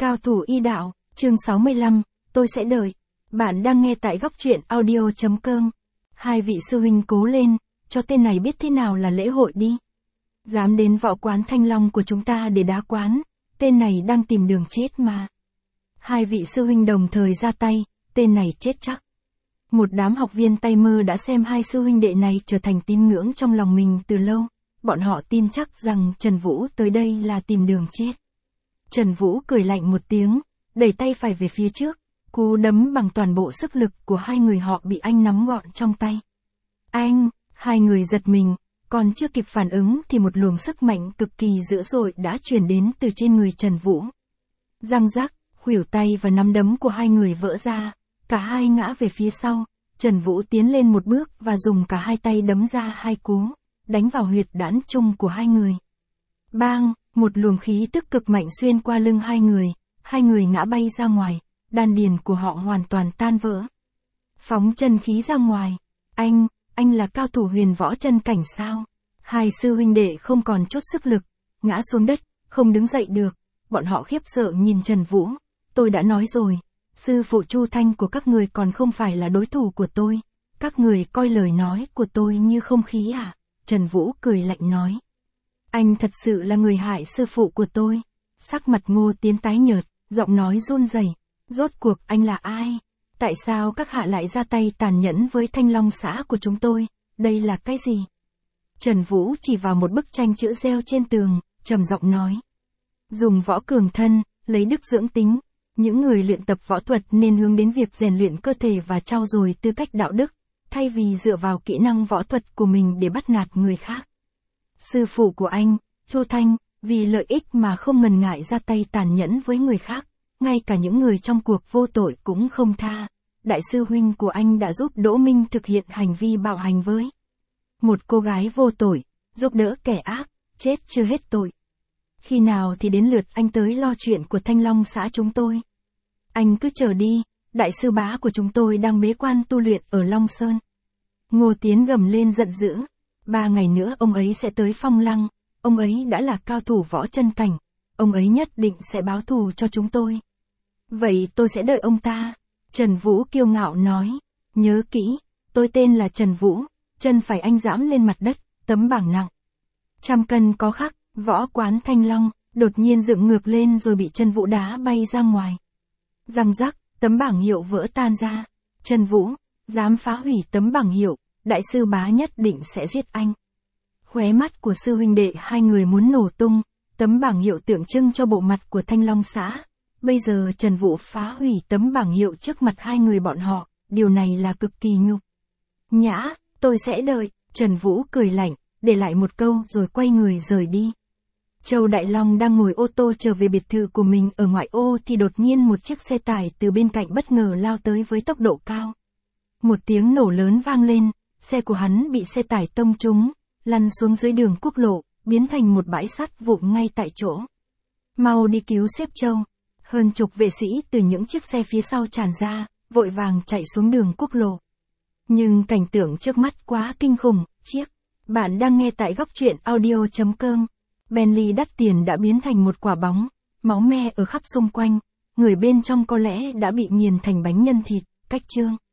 Cao thủ y đạo, chương 65, tôi sẽ đợi. Bạn đang nghe tại góc truyện audio.com. Hai vị sư huynh cố lên, cho tên này biết thế nào là lễ hội đi. Dám đến võ quán Thanh Long của chúng ta để đá quán, tên này đang tìm đường chết mà. Hai vị sư huynh đồng thời ra tay, tên này chết chắc. Một đám học viên tay mơ đã xem hai sư huynh đệ này trở thành tín ngưỡng trong lòng mình từ lâu. Bọn họ tin chắc rằng Trần Vũ tới đây là tìm đường chết. Trần Vũ cười lạnh một tiếng, đẩy tay phải về phía trước, cú đấm bằng toàn bộ sức lực của hai người họ bị anh nắm gọn trong tay. Anh, hai người giật mình, còn chưa kịp phản ứng thì một luồng sức mạnh cực kỳ dữ dội đã truyền đến từ trên người Trần Vũ. Răng rắc, khuỷu tay và nắm đấm của hai người vỡ ra, cả hai ngã về phía sau, Trần Vũ tiến lên một bước và dùng cả hai tay đấm ra hai cú, đánh vào huyệt đãn chung của hai người. Bang, một luồng khí tức cực mạnh xuyên qua lưng hai người ngã bay ra ngoài, đan điền của họ hoàn toàn tan vỡ. Phóng chân khí ra ngoài, anh là cao thủ huyền võ chân cảnh sao? Hai sư huynh đệ không còn chút sức lực, ngã xuống đất, không đứng dậy được, bọn họ khiếp sợ nhìn Trần Vũ. Tôi đã nói rồi, sư phụ Chu Thanh của các người còn không phải là đối thủ của tôi, các người coi lời nói của tôi như không khí à? Trần Vũ cười lạnh nói. Anh thật sự là người hại sư phụ của tôi. Sắc mặt Ngô Tiến tái nhợt, giọng nói run rẩy. Rốt cuộc anh là ai? Tại sao các hạ lại ra tay tàn nhẫn với Thanh Long xã của chúng tôi? Đây là cái gì? Trần Vũ chỉ vào một bức tranh chữ reo trên tường, trầm giọng nói. Dùng võ cường thân, lấy đức dưỡng tính. Những người luyện tập võ thuật nên hướng đến việc rèn luyện cơ thể và trau dồi tư cách đạo đức, thay vì dựa vào kỹ năng võ thuật của mình để bắt nạt người khác. Sư phụ của anh, Chu Thanh, vì lợi ích mà không ngần ngại ra tay tàn nhẫn với người khác, ngay cả những người trong cuộc vô tội cũng không tha. Đại sư huynh của anh đã giúp Đỗ Minh thực hiện hành vi bạo hành với một cô gái vô tội, giúp đỡ kẻ ác, chết chưa hết tội. Khi nào thì đến lượt anh tới lo chuyện của Thanh Long xã chúng tôi? Anh cứ chờ đi, đại sư bá của chúng tôi đang bế quan tu luyện ở Long Sơn. Ngô Tiến gầm lên giận dữ. 3 ngày nữa ông ấy sẽ tới Phong Lăng, ông ấy đã là cao thủ võ chân cảnh, ông ấy nhất định sẽ báo thù cho chúng tôi. Vậy tôi sẽ đợi ông ta. Trần Vũ kiêu ngạo nói. Nhớ kỹ, tôi tên là Trần Vũ, chân phải anh giẫm lên mặt đất, tấm bảng nặng 100 cân có khắc, võ quán Thanh Long, đột nhiên dựng ngược lên rồi bị Trần Vũ đá bay ra ngoài. Răng rắc, tấm bảng hiệu vỡ tan ra. Trần Vũ, dám phá hủy tấm bảng hiệu, đại sư bá nhất định sẽ giết anh. Khóe mắt của sư huynh đệ hai người muốn nổ tung, tấm bảng hiệu tượng trưng cho bộ mặt của Thanh Long xã. Bây giờ Trần Vũ phá hủy tấm bảng hiệu trước mặt hai người bọn họ, điều này là cực kỳ nhục nhã. Tôi sẽ đợi. Trần Vũ cười lạnh, để lại một câu rồi quay người rời đi. Châu Đại Long đang ngồi ô tô trở về biệt thự của mình ở ngoại ô thì đột nhiên một chiếc xe tải từ bên cạnh bất ngờ lao tới với tốc độ cao. Một tiếng nổ lớn vang lên, xe của hắn bị xe tải tông trúng, lăn xuống dưới đường quốc lộ, biến thành một bãi sắt vụn ngay tại chỗ. Mau đi cứu sếp Châu. Hơn chục vệ sĩ từ những chiếc xe phía sau tràn ra, vội vàng chạy xuống đường quốc lộ. Nhưng cảnh tượng trước mắt quá kinh khủng. Bạn đang nghe tại góc truyện audio.com. Bentley đắt tiền đã biến thành một quả bóng, máu me ở khắp xung quanh, người bên trong có lẽ đã bị nghiền thành bánh nhân thịt. Cách chương